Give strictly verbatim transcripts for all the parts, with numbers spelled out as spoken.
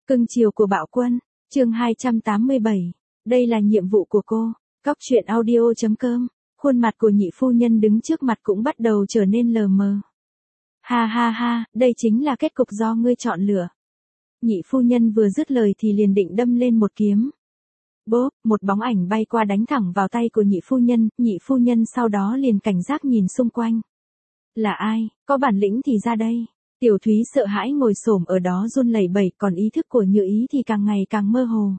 Cưng chiều của Bạo Quân, chương hai trăm tám mươi bảy. Đây là nhiệm vụ của cô. Cóc truyện audio.com. Khuôn mặt của nhị phu nhân đứng trước mặt cũng bắt đầu trở nên lờ mờ. Ha ha ha, đây chính là kết cục do ngươi chọn lựa. Nhị phu nhân vừa dứt lời thì liền định đâm lên một kiếm. Bốp, một bóng ảnh bay qua đánh thẳng vào tay của nhị phu nhân, nhị phu nhân sau đó liền cảnh giác nhìn xung quanh. Là ai, có bản lĩnh thì ra đây. Tiểu Thúy sợ hãi ngồi xổm ở đó run lẩy bẩy, còn ý thức của Như Ý thì càng ngày càng mơ hồ.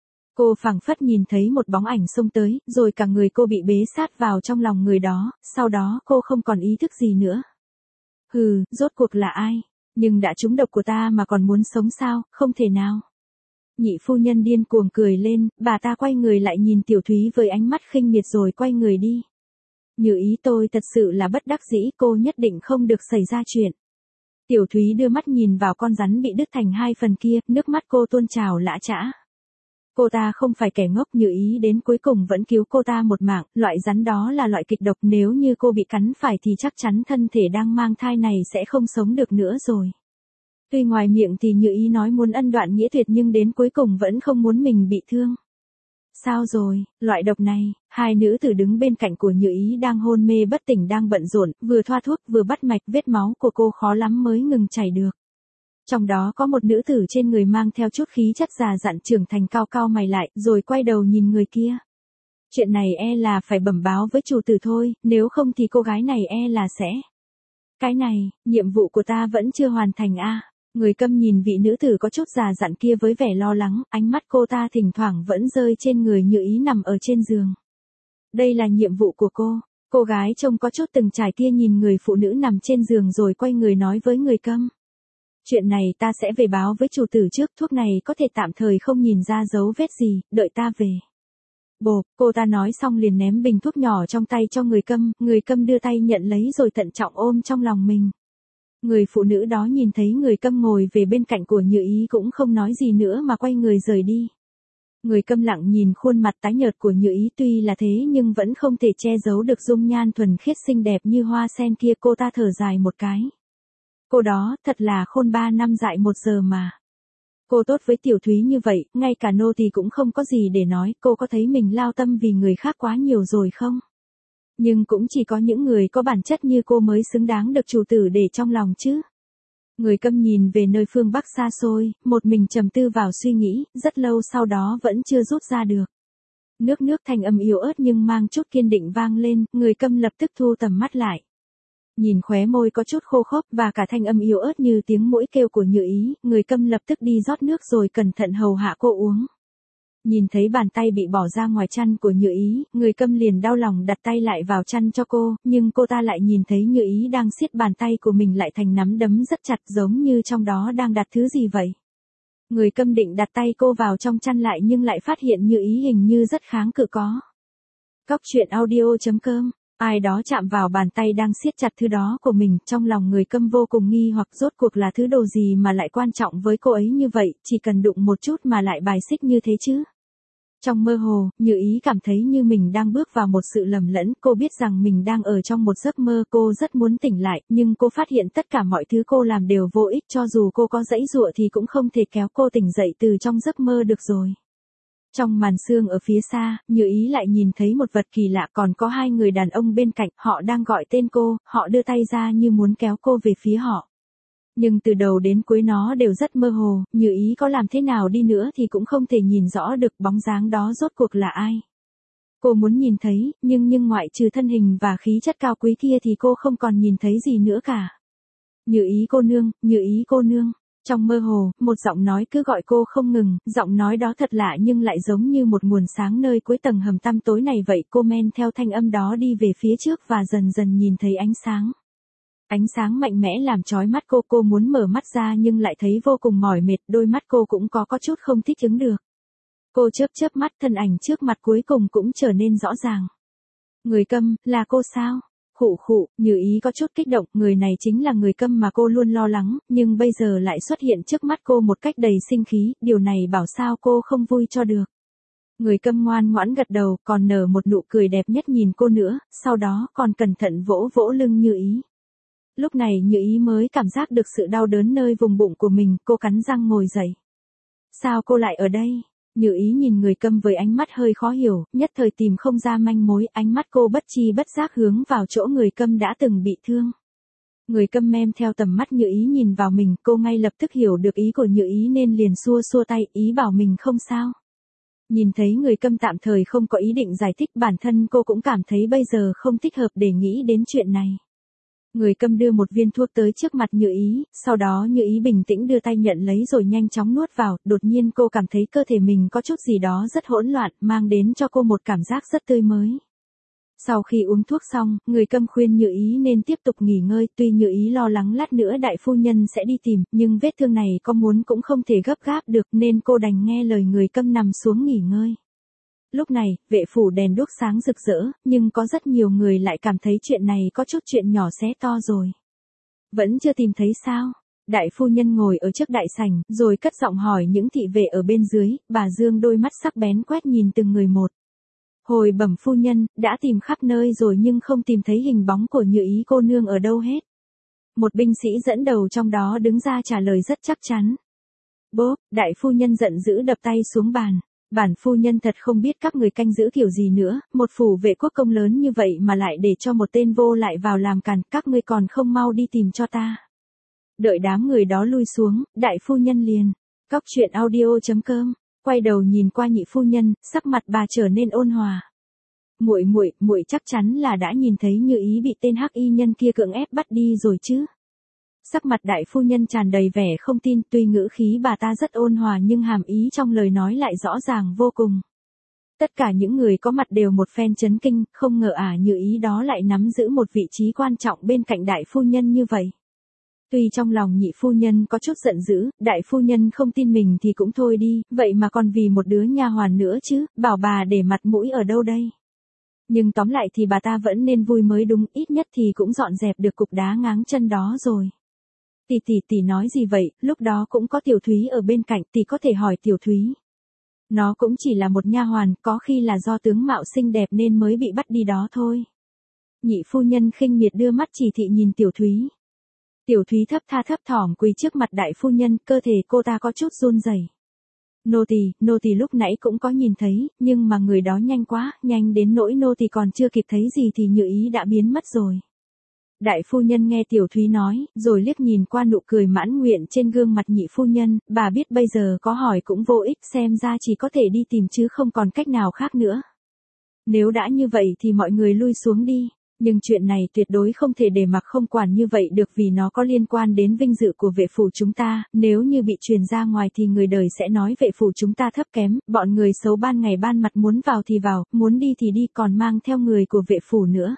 Cô phảng phất nhìn thấy một bóng ảnh xông tới, rồi cả người cô bị bế sát vào trong lòng người đó, sau đó cô không còn ý thức gì nữa. Hừ, rốt cuộc là ai? Nhưng đã trúng độc của ta mà còn muốn sống sao, không thể nào. Nhị phu nhân điên cuồng cười lên, bà ta quay người lại nhìn Tiểu Thúy với ánh mắt khinh miệt rồi quay người đi. Như Ý, tôi thật sự là bất đắc dĩ, cô nhất định không được xảy ra chuyện. Tiểu Thúy đưa mắt nhìn vào con rắn bị đứt thành hai phần kia, nước mắt cô tuôn trào lã chã. Cô ta không phải kẻ ngốc, Như Ý đến cuối cùng vẫn cứu cô ta một mạng, loại rắn đó là loại kịch độc, nếu như cô bị cắn phải thì chắc chắn thân thể đang mang thai này sẽ không sống được nữa rồi. Tuy ngoài miệng thì Như Ý nói muốn ân đoạn nghĩa tuyệt nhưng đến cuối cùng vẫn không muốn mình bị thương. Sao rồi, loại độc này, hai nữ tử đứng bên cạnh của Như Ý đang hôn mê bất tỉnh đang bận rộn, vừa thoa thuốc vừa bắt mạch, vết máu của cô khó lắm mới ngừng chảy được. Trong đó có một nữ tử trên người mang theo chút khí chất già dặn trưởng thành, cao cao mày lại, rồi quay đầu nhìn người kia. Chuyện này e là phải bẩm báo với chủ tử thôi, nếu không thì cô gái này e là sẽ. Cái này, nhiệm vụ của ta vẫn chưa hoàn thành a. À. Người câm nhìn vị nữ tử có chút già dặn kia với vẻ lo lắng, ánh mắt cô ta thỉnh thoảng vẫn rơi trên người Như Ý nằm ở trên giường. Đây là nhiệm vụ của cô. Cô gái trông có chút từng trải kia nhìn người phụ nữ nằm trên giường rồi quay người nói với người câm. Chuyện này ta sẽ về báo với chủ tử trước, thuốc này có thể tạm thời không nhìn ra dấu vết gì, đợi ta về. Bộp, cô ta nói xong liền ném bình thuốc nhỏ trong tay cho người câm, người câm đưa tay nhận lấy rồi thận trọng ôm trong lòng mình. Người phụ nữ đó nhìn thấy người câm ngồi về bên cạnh của Như Ý cũng không nói gì nữa mà quay người rời đi. Người câm lặng nhìn khuôn mặt tái nhợt của Như Ý, tuy là thế nhưng vẫn không thể che giấu được dung nhan thuần khiết xinh đẹp như hoa sen kia, cô ta thở dài một cái. Cô đó, thật là khôn ba năm dại một giờ mà. Cô tốt với Tiểu Thúy như vậy, ngay cả nô tỳ cũng không có gì để nói, cô có thấy mình lao tâm vì người khác quá nhiều rồi không? Nhưng cũng chỉ có những người có bản chất như cô mới xứng đáng được chủ tử để trong lòng chứ. Người câm nhìn về nơi phương Bắc xa xôi, một mình trầm tư vào suy nghĩ, rất lâu sau đó vẫn chưa rút ra được. Nước nước thanh âm yếu ớt nhưng mang chút kiên định vang lên, người câm lập tức thu tầm mắt lại. Nhìn khóe môi có chút khô khốc và cả thanh âm yếu ớt như tiếng muỗi kêu của Như Ý, người câm lập tức đi rót nước rồi cẩn thận hầu hạ cô uống. Nhìn thấy bàn tay bị bỏ ra ngoài chăn của Như Ý, người câm liền đau lòng đặt tay lại vào chăn cho cô, nhưng cô ta lại nhìn thấy Như Ý đang siết bàn tay của mình lại thành nắm đấm rất chặt, giống như trong đó đang đặt thứ gì vậy. Người câm định đặt tay cô vào trong chăn lại nhưng lại phát hiện Như Ý hình như rất kháng cự có. Cóc truyện audio.com. Ai đó chạm vào bàn tay đang siết chặt thứ đó của mình, trong lòng người câm vô cùng nghi hoặc rốt cuộc là thứ đồ gì mà lại quan trọng với cô ấy như vậy, chỉ cần đụng một chút mà lại bài xích như thế chứ. Trong mơ hồ, Như Ý cảm thấy như mình đang bước vào một sự lầm lẫn, cô biết rằng mình đang ở trong một giấc mơ, cô rất muốn tỉnh lại, nhưng cô phát hiện tất cả mọi thứ cô làm đều vô ích, cho dù cô có giãy giụa thì cũng không thể kéo cô tỉnh dậy từ trong giấc mơ được rồi. Trong màn sương ở phía xa, Như Ý lại nhìn thấy một vật kỳ lạ, còn có hai người đàn ông bên cạnh, họ đang gọi tên cô, họ đưa tay ra như muốn kéo cô về phía họ. Nhưng từ đầu đến cuối nó đều rất mơ hồ, Như Ý có làm thế nào đi nữa thì cũng không thể nhìn rõ được bóng dáng đó rốt cuộc là ai. Cô muốn nhìn thấy, nhưng nhưng ngoại trừ thân hình và khí chất cao quý kia thì cô không còn nhìn thấy gì nữa cả. Như Ý cô nương, Như Ý cô nương. Trong mơ hồ, một giọng nói cứ gọi cô không ngừng, giọng nói đó thật lạ nhưng lại giống như một nguồn sáng nơi cuối tầng hầm tăm tối này vậy. Cô men theo thanh âm đó đi về phía trước và dần dần nhìn thấy ánh sáng. Ánh sáng mạnh mẽ làm chói mắt cô, cô muốn mở mắt ra nhưng lại thấy vô cùng mỏi mệt, đôi mắt cô cũng có có chút không thích ứng được. Cô chớp chớp mắt, thân ảnh trước mặt cuối cùng cũng trở nên rõ ràng. Người câm, là cô sao? Khụ khụ, Như Ý có chút kích động, người này chính là người câm mà cô luôn lo lắng, nhưng bây giờ lại xuất hiện trước mắt cô một cách đầy sinh khí, điều này bảo sao cô không vui cho được. Người câm ngoan ngoãn gật đầu, còn nở một nụ cười đẹp nhất nhìn cô nữa, sau đó còn cẩn thận vỗ vỗ lưng Như Ý. Lúc này Như Ý mới cảm giác được sự đau đớn nơi vùng bụng của mình, cô cắn răng ngồi dậy. Sao cô lại ở đây? Như Ý nhìn người Câm với ánh mắt hơi khó hiểu, nhất thời tìm không ra manh mối, ánh mắt cô bất chi bất giác hướng vào chỗ người Câm đã từng bị thương. Người Câm mem theo tầm mắt Như Ý nhìn vào mình, cô ngay lập tức hiểu được ý của Như Ý nên liền xua xua tay, ý bảo mình không sao. Nhìn thấy người Câm tạm thời không có ý định giải thích, bản thân cô cũng cảm thấy bây giờ không thích hợp để nghĩ đến chuyện này. Người Câm đưa một viên thuốc tới trước mặt Như Ý, sau đó Như Ý bình tĩnh đưa tay nhận lấy rồi nhanh chóng nuốt vào, đột nhiên cô cảm thấy cơ thể mình có chút gì đó rất hỗn loạn, mang đến cho cô một cảm giác rất tươi mới. Sau khi uống thuốc xong, người Câm khuyên Như Ý nên tiếp tục nghỉ ngơi, tuy Như Ý lo lắng lát nữa đại phu nhân sẽ đi tìm, nhưng vết thương này có muốn cũng không thể gấp gáp được nên cô đành nghe lời người Câm nằm xuống nghỉ ngơi. Lúc này, vệ phủ đèn đuốc sáng rực rỡ, nhưng có rất nhiều người lại cảm thấy chuyện này có chút chuyện nhỏ xé to rồi. Vẫn chưa tìm thấy sao? Đại phu nhân ngồi ở trước đại sảnh, rồi cất giọng hỏi những thị vệ ở bên dưới, bà Dương đôi mắt sắc bén quét nhìn từng người một. Hồi bẩm phu nhân, đã tìm khắp nơi rồi nhưng không tìm thấy hình bóng của Như Ý cô nương ở đâu hết. Một binh sĩ dẫn đầu trong đó đứng ra trả lời rất chắc chắn. Bốp, đại phu nhân giận dữ đập tay xuống bàn. Bản phu nhân thật không biết các người canh giữ kiểu gì nữa, một phủ vệ quốc công lớn như vậy mà lại để cho một tên vô lại vào làm càn, các ngươi còn không mau đi tìm cho ta. Đợi đám người đó lui xuống, đại phu nhân liền. Cóc truyện audio chấm com, quay đầu nhìn qua nhị phu nhân, sắc mặt bà trở nên ôn hòa. Muội muội, muội chắc chắn là đã nhìn thấy Như Ý bị tên hắc y nhân kia cưỡng ép bắt đi rồi chứ. Sắc mặt đại phu nhân tràn đầy vẻ không tin, tuy ngữ khí bà ta rất ôn hòa nhưng hàm ý trong lời nói lại rõ ràng vô cùng. Tất cả những người có mặt đều một phen chấn kinh, không ngờ ả Như Ý đó lại nắm giữ một vị trí quan trọng bên cạnh đại phu nhân như vậy. Tuy trong lòng nhị phu nhân có chút giận dữ, đại phu nhân không tin mình thì cũng thôi đi, vậy mà còn vì một đứa nha hoàn nữa chứ, bảo bà để mặt mũi ở đâu đây. Nhưng tóm lại thì bà ta vẫn nên vui mới đúng, ít nhất thì cũng dọn dẹp được cục đá ngáng chân đó rồi. Tỷ tỷ tỷ nói gì vậy, lúc đó cũng có Tiểu Thúy ở bên cạnh, tỷ có thể hỏi Tiểu Thúy. Nó cũng chỉ là một nha hoàn, có khi là do tướng mạo xinh đẹp nên mới bị bắt đi đó thôi. Nhị phu nhân khinh miệt đưa mắt chỉ thị nhìn Tiểu Thúy. Tiểu Thúy thấp tha thấp thỏm quỳ trước mặt đại phu nhân, cơ thể cô ta có chút run rẩy. Nô tỳ, nô tỳ lúc nãy cũng có nhìn thấy, nhưng mà người đó nhanh quá, nhanh đến nỗi nô tỳ còn chưa kịp thấy gì thì Như Ý đã biến mất rồi. Đại phu nhân nghe Tiểu Thúy nói, rồi liếc nhìn qua nụ cười mãn nguyện trên gương mặt nhị phu nhân, bà biết bây giờ có hỏi cũng vô ích, xem ra chỉ có thể đi tìm chứ không còn cách nào khác nữa. Nếu đã như vậy thì mọi người lui xuống đi, nhưng chuyện này tuyệt đối không thể để mặc không quản như vậy được vì nó có liên quan đến vinh dự của vệ phủ chúng ta, nếu như bị truyền ra ngoài thì người đời sẽ nói vệ phủ chúng ta thấp kém, bọn người xấu ban ngày ban mặt muốn vào thì vào, muốn đi thì đi còn mang theo người của vệ phủ nữa.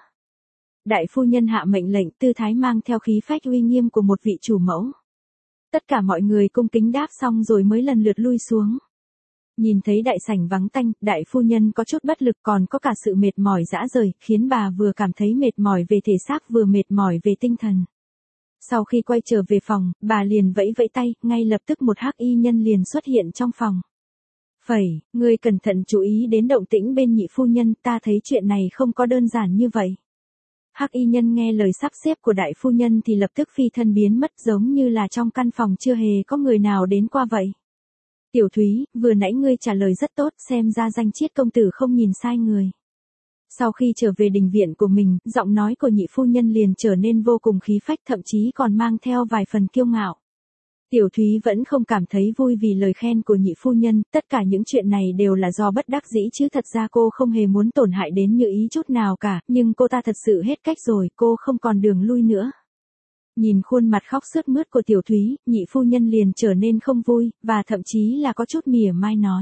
Đại phu nhân hạ mệnh lệnh, tư thái mang theo khí phách uy nghiêm của một vị chủ mẫu. Tất cả mọi người cung kính đáp xong rồi mới lần lượt lui xuống. Nhìn thấy đại sảnh vắng tanh, đại phu nhân có chút bất lực còn có cả sự mệt mỏi dã rời, khiến bà vừa cảm thấy mệt mỏi về thể xác vừa mệt mỏi về tinh thần. Sau khi quay trở về phòng, bà liền vẫy vẫy tay, ngay lập tức một hắc y nhân liền xuất hiện trong phòng. Phẩy, ngươi cẩn thận chú ý đến động tĩnh bên nhị phu nhân, ta thấy chuyện này không có đơn giản như vậy. Hắc y nhân nghe lời sắp xếp của đại phu nhân thì lập tức phi thân biến mất giống như là trong căn phòng chưa hề có người nào đến qua vậy. Tiểu Thúy, vừa nãy ngươi trả lời rất tốt, xem ra danh chiết công tử không nhìn sai người. Sau khi trở về đình viện của mình, giọng nói của nhị phu nhân liền trở nên vô cùng khí phách thậm chí còn mang theo vài phần kiêu ngạo. Tiểu Thúy vẫn không cảm thấy vui vì lời khen của nhị phu nhân, tất cả những chuyện này đều là do bất đắc dĩ chứ thật ra cô không hề muốn tổn hại đến Như Ý chút nào cả, nhưng cô ta thật sự hết cách rồi, cô không còn đường lui nữa. Nhìn khuôn mặt khóc sướt mướt của Tiểu Thúy, nhị phu nhân liền trở nên không vui, và thậm chí là có chút mỉa mai nói.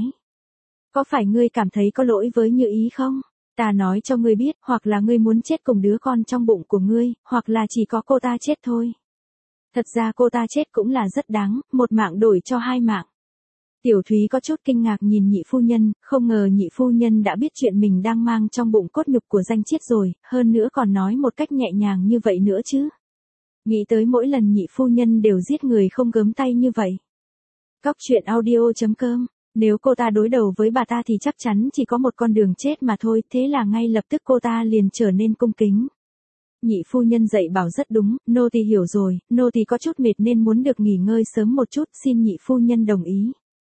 Có phải ngươi cảm thấy có lỗi với Như Ý không? Ta nói cho ngươi biết, hoặc là ngươi muốn chết cùng đứa con trong bụng của ngươi, hoặc là chỉ có cô ta chết thôi. Thật ra cô ta chết cũng là rất đáng, một mạng đổi cho hai mạng. Tiểu Thúy có chút kinh ngạc nhìn nhị phu nhân, không ngờ nhị phu nhân đã biết chuyện mình đang mang trong bụng cốt nhục của danh chiết rồi, hơn nữa còn nói một cách nhẹ nhàng như vậy nữa chứ. Nghĩ tới mỗi lần nhị phu nhân đều giết người không gớm tay như vậy. Cóc truyện audio chấm com, nếu cô ta đối đầu với bà ta thì chắc chắn chỉ có một con đường chết mà thôi, thế là ngay lập tức cô ta liền trở nên cung kính. Nhị phu nhân dạy bảo rất đúng, nô tỳ hiểu rồi, nô tỳ có chút mệt nên muốn được nghỉ ngơi sớm một chút, xin nhị phu nhân đồng ý.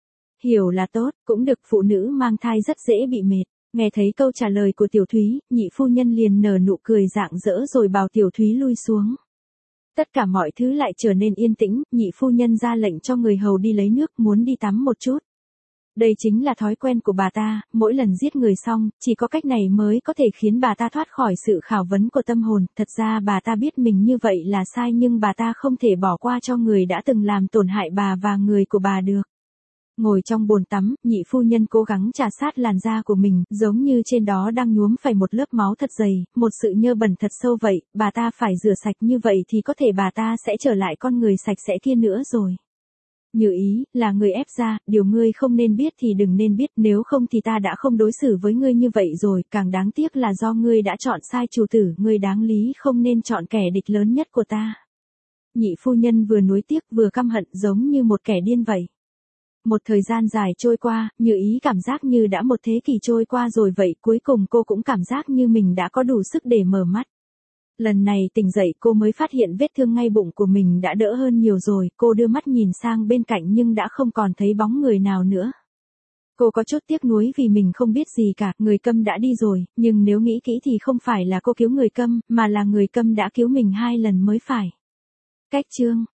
Hiểu là tốt, cũng được, phụ nữ mang thai rất dễ bị mệt. Nghe thấy câu trả lời của Tiểu Thúy, nhị phu nhân liền nở nụ cười rạng rỡ rồi bảo Tiểu Thúy lui xuống. Tất cả mọi thứ lại trở nên yên tĩnh, nhị phu nhân ra lệnh cho người hầu đi lấy nước, muốn đi tắm một chút. Đây chính là thói quen của bà ta, mỗi lần giết người xong, chỉ có cách này mới có thể khiến bà ta thoát khỏi sự khảo vấn của tâm hồn. Thật ra bà ta biết mình như vậy là sai nhưng bà ta không thể bỏ qua cho người đã từng làm tổn hại bà và người của bà được. Ngồi trong bồn tắm, nhị phu nhân cố gắng chà sát làn da của mình, giống như trên đó đang nhuốm phải một lớp máu thật dày, một sự nhơ bẩn thật sâu vậy, bà ta phải rửa sạch như vậy thì có thể bà ta sẽ trở lại con người sạch sẽ kia nữa rồi. Như ý, là người ép ra, điều ngươi không nên biết thì đừng nên biết, nếu không thì ta đã không đối xử với ngươi như vậy rồi, càng đáng tiếc là do ngươi đã chọn sai chủ tử, ngươi đáng lý không nên chọn kẻ địch lớn nhất của ta. Nhị phu nhân vừa nuối tiếc vừa căm hận giống như một kẻ điên vậy. Một thời gian dài trôi qua, Như Ý cảm giác như đã một thế kỷ trôi qua rồi vậy, cuối cùng cô cũng cảm giác như mình đã có đủ sức để mở mắt. Lần này tỉnh dậy cô mới phát hiện vết thương ngay bụng của mình đã đỡ hơn nhiều rồi, cô đưa mắt nhìn sang bên cạnh nhưng đã không còn thấy bóng người nào nữa. Cô có chút tiếc nuối vì mình không biết gì cả, người câm đã đi rồi, nhưng nếu nghĩ kỹ thì không phải là cô cứu người câm, mà là người câm đã cứu mình hai lần mới phải. Cách chương